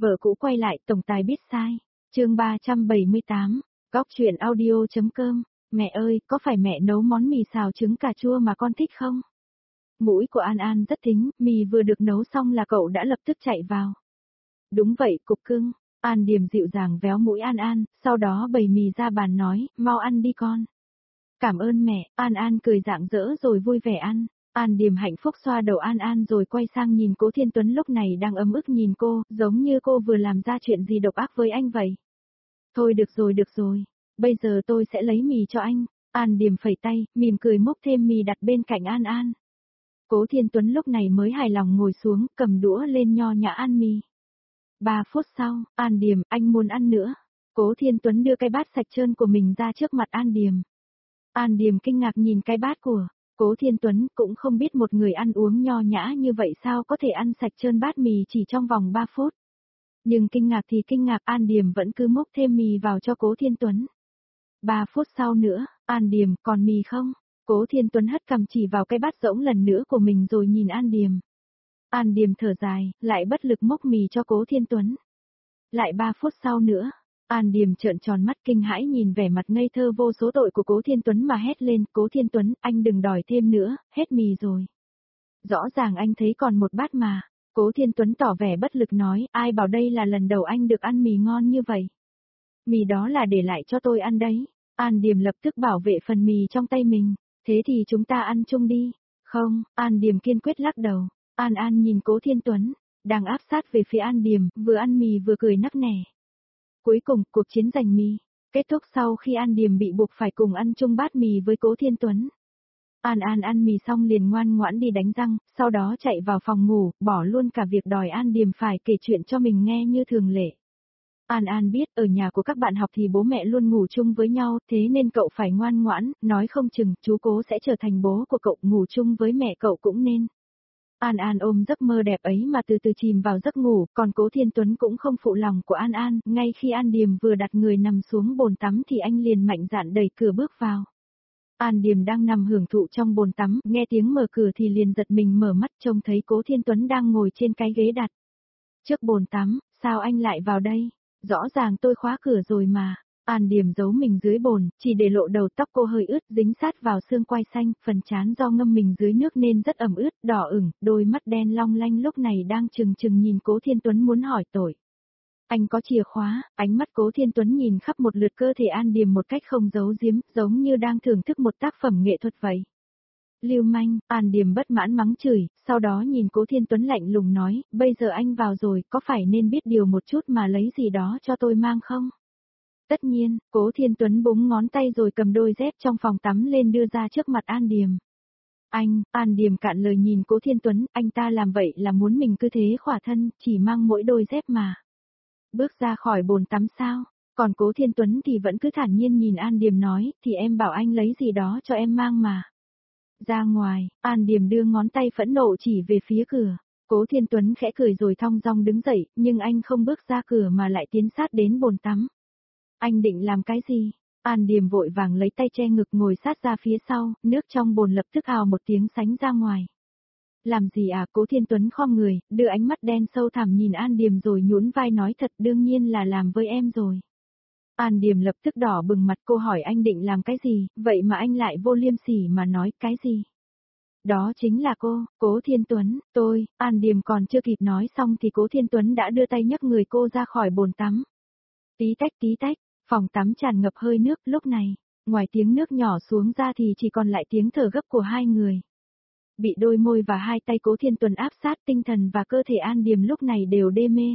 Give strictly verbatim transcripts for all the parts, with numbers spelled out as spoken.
Vợ cũ quay lại, tổng tài biết sai. Chương ba trăm bảy mươi tám, góc truyện audio.com. Mẹ ơi, có phải mẹ nấu món mì xào trứng cà chua mà con thích không? Mũi của An An rất thính, mì vừa được nấu xong là cậu đã lập tức chạy vào. Đúng vậy, cục cưng. An Điềm dịu dàng véo mũi An An, sau đó bày mì ra bàn nói, mau ăn đi con. Cảm ơn mẹ. An An cười rạng rỡ rồi vui vẻ ăn. An Điềm hạnh phúc xoa đầu An An rồi quay sang nhìn Cố Thiên Tuấn lúc này đang ấm ức nhìn cô, giống như cô vừa làm ra chuyện gì độc ác với anh vậy. Thôi được rồi được rồi, bây giờ tôi sẽ lấy mì cho anh. An Điềm phẩy tay, mỉm cười múc thêm mì đặt bên cạnh An An. Cố Thiên Tuấn lúc này mới hài lòng ngồi xuống, cầm đũa lên nho nhã ăn mì. Ba phút sau, An Điềm, anh muốn ăn nữa. Cố Thiên Tuấn đưa cái bát sạch trơn của mình ra trước mặt An Điềm. An Điềm kinh ngạc nhìn cái bát của Cố Thiên Tuấn, cũng không biết một người ăn uống nho nhã như vậy sao có thể ăn sạch trơn bát mì chỉ trong vòng ba phút. Nhưng kinh ngạc thì kinh ngạc, An Điềm vẫn cứ múc thêm mì vào cho Cố Thiên Tuấn. Ba phút sau nữa, An Điềm, còn mì không? Cố Thiên Tuấn hất cằm chỉ vào cái bát rỗng lần nữa của mình rồi nhìn An Điềm. An Điềm thở dài, lại bất lực múc mì cho Cố Thiên Tuấn. Lại ba phút sau nữa, An Điềm trợn tròn mắt kinh hãi nhìn vẻ mặt ngây thơ vô số tội của Cố Thiên Tuấn mà hét lên, Cố Thiên Tuấn, anh đừng đòi thêm nữa, hết mì rồi. Rõ ràng anh thấy còn một bát mà. Cố Thiên Tuấn tỏ vẻ bất lực nói, ai bảo đây là lần đầu anh được ăn mì ngon như vậy. Mì đó là để lại cho tôi ăn đấy. An Điềm lập tức bảo vệ phần mì trong tay mình, thế thì chúng ta ăn chung đi. Không, An Điềm kiên quyết lắc đầu. An An nhìn Cố Thiên Tuấn, đang áp sát về phía An Điềm, vừa ăn mì vừa cười nắc nẻ. Cuối cùng, cuộc chiến giành mì kết thúc sau khi An Điềm bị buộc phải cùng ăn chung bát mì với Cố Thiên Tuấn. An An ăn mì xong liền ngoan ngoãn đi đánh răng, sau đó chạy vào phòng ngủ, bỏ luôn cả việc đòi An Điềm phải kể chuyện cho mình nghe như thường lệ. An An biết ở nhà của các bạn học thì bố mẹ luôn ngủ chung với nhau, thế nên cậu phải ngoan ngoãn, nói không chừng chú Cố sẽ trở thành bố của cậu, ngủ chung với mẹ cậu cũng nên. An An ôm giấc mơ đẹp ấy mà từ từ chìm vào giấc ngủ, còn Cố Thiên Tuấn cũng không phụ lòng của An An, ngay khi An Điềm vừa đặt người nằm xuống bồn tắm thì anh liền mạnh dạn đẩy cửa bước vào. An Điềm đang nằm hưởng thụ trong bồn tắm, nghe tiếng mở cửa thì liền giật mình mở mắt trông thấy Cố Thiên Tuấn đang ngồi trên cái ghế đặt trước bồn tắm, sao anh lại vào đây? Rõ ràng tôi khóa cửa rồi mà. An Điềm giấu mình dưới bồn, chỉ để lộ đầu tóc cô hơi ướt dính sát vào xương quai xanh, phần trán do ngâm mình dưới nước nên rất ẩm ướt, đỏ ửng, đôi mắt đen long lanh lúc này đang trừng trừng nhìn Cố Thiên Tuấn muốn hỏi tội. Anh có chìa khóa, ánh mắt Cố Thiên Tuấn nhìn khắp một lượt cơ thể An Điềm một cách không giấu giếm, giống như đang thưởng thức một tác phẩm nghệ thuật vậy. Lưu manh, An Điềm bất mãn mắng chửi, sau đó nhìn Cố Thiên Tuấn lạnh lùng nói, bây giờ anh vào rồi, có phải nên biết điều một chút mà lấy gì đó cho tôi mang không? Tất nhiên, Cố Thiên Tuấn búng ngón tay rồi cầm đôi dép trong phòng tắm lên đưa ra trước mặt An Điềm. Anh, An Điềm cạn lời nhìn Cố Thiên Tuấn, anh ta làm vậy là muốn mình cứ thế khỏa thân, chỉ mang mỗi đôi dép mà. Bước ra khỏi bồn tắm sao? Còn Cố Thiên Tuấn thì vẫn cứ thản nhiên nhìn An Điềm nói, thì em bảo anh lấy gì đó cho em mang mà. Ra ngoài, An Điềm đưa ngón tay phẫn nộ chỉ về phía cửa. Cố Thiên Tuấn khẽ cười rồi thong dong đứng dậy, nhưng anh không bước ra cửa mà lại tiến sát đến bồn tắm. Anh định làm cái gì? An Điềm vội vàng lấy tay che ngực ngồi sát ra phía sau, nước trong bồn lập tức ào một tiếng sánh ra ngoài. Làm gì à? Cố Thiên Tuấn khom người, đưa ánh mắt đen sâu thẳm nhìn An Điềm rồi nhún vai nói thật đương nhiên là làm với em rồi. An Điềm lập tức đỏ bừng mặt, cô hỏi anh định làm cái gì, vậy mà anh lại vô liêm sỉ mà nói cái gì? Đó chính là cô, Cố Thiên Tuấn, tôi. An Điềm còn chưa kịp nói xong thì Cố Thiên Tuấn đã đưa tay nhấc người cô ra khỏi bồn tắm. Tí tách tí tách, phòng tắm tràn ngập hơi nước, lúc này, ngoài tiếng nước nhỏ xuống ra thì chỉ còn lại tiếng thở gấp của hai người. Bị đôi môi và hai tay Cố Thiên Tuấn áp sát, tinh thần và cơ thể An Điềm lúc này đều đê mê.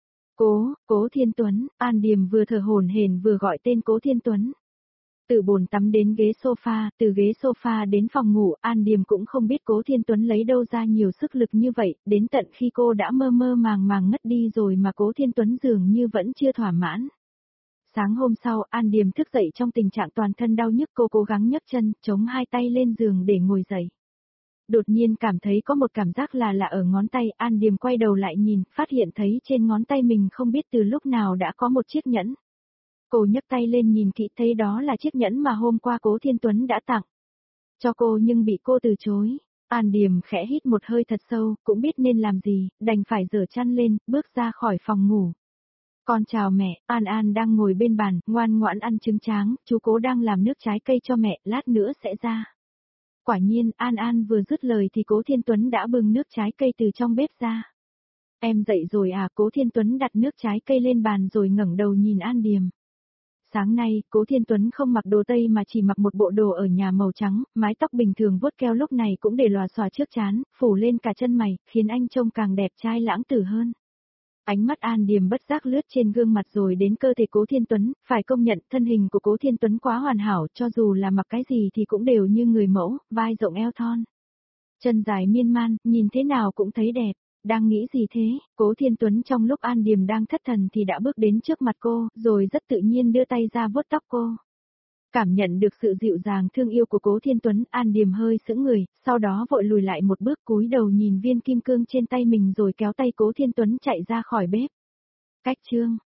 Cố, Cố Thiên Tuấn, An Điềm vừa thở hổn hển vừa gọi tên Cố Thiên Tuấn. Từ bồn tắm đến ghế sofa, từ ghế sofa đến phòng ngủ, An Điềm cũng không biết Cố Thiên Tuấn lấy đâu ra nhiều sức lực như vậy, đến tận khi cô đã mơ mơ màng màng ngất đi rồi mà Cố Thiên Tuấn dường như vẫn chưa thỏa mãn. Sáng hôm sau, An Điềm thức dậy trong tình trạng toàn thân đau nhức, cô cố gắng nhấc chân, chống hai tay lên giường để ngồi dậy. Đột nhiên cảm thấy có một cảm giác là lạ ở ngón tay, An Điềm quay đầu lại nhìn, phát hiện thấy trên ngón tay mình không biết từ lúc nào đã có một chiếc nhẫn. Cô nhấc tay lên nhìn kỹ thấy đó là chiếc nhẫn mà hôm qua Cố Thiên Tuấn đã tặng cho cô nhưng bị cô từ chối. An Điềm khẽ hít một hơi thật sâu, cũng biết nên làm gì, đành phải giở chăn lên, bước ra khỏi phòng ngủ. Con chào mẹ, An An đang ngồi bên bàn, ngoan ngoãn ăn trứng tráng, chú Cố đang làm nước trái cây cho mẹ, lát nữa sẽ ra. Quả nhiên, An An vừa dứt lời thì Cố Thiên Tuấn đã bưng nước trái cây từ trong bếp ra. Em dậy rồi à? Cố Thiên Tuấn đặt nước trái cây lên bàn rồi ngẩng đầu nhìn An Điềm. Sáng nay, Cố Thiên Tuấn không mặc đồ tây mà chỉ mặc một bộ đồ ở nhà màu trắng, mái tóc bình thường vuốt keo lúc này cũng để lòa xòa trước trán, phủ lên cả chân mày, khiến anh trông càng đẹp trai lãng tử hơn. Ánh mắt An Điềm bất giác lướt trên gương mặt rồi đến cơ thể Cố Thiên Tuấn, phải công nhận thân hình của Cố Thiên Tuấn quá hoàn hảo, cho dù là mặc cái gì thì cũng đều như người mẫu, vai rộng eo thon. Chân dài miên man, nhìn thế nào cũng thấy đẹp. Đang nghĩ gì thế? Cố Thiên Tuấn trong lúc An Điềm đang thất thần thì đã bước đến trước mặt cô, rồi rất tự nhiên đưa tay ra vuốt tóc cô. Cảm nhận được sự dịu dàng thương yêu của Cố Thiên Tuấn, An Điềm hơi sững người, sau đó vội lùi lại một bước cúi đầu nhìn viên kim cương trên tay mình rồi kéo tay Cố Thiên Tuấn chạy ra khỏi bếp. Cách chương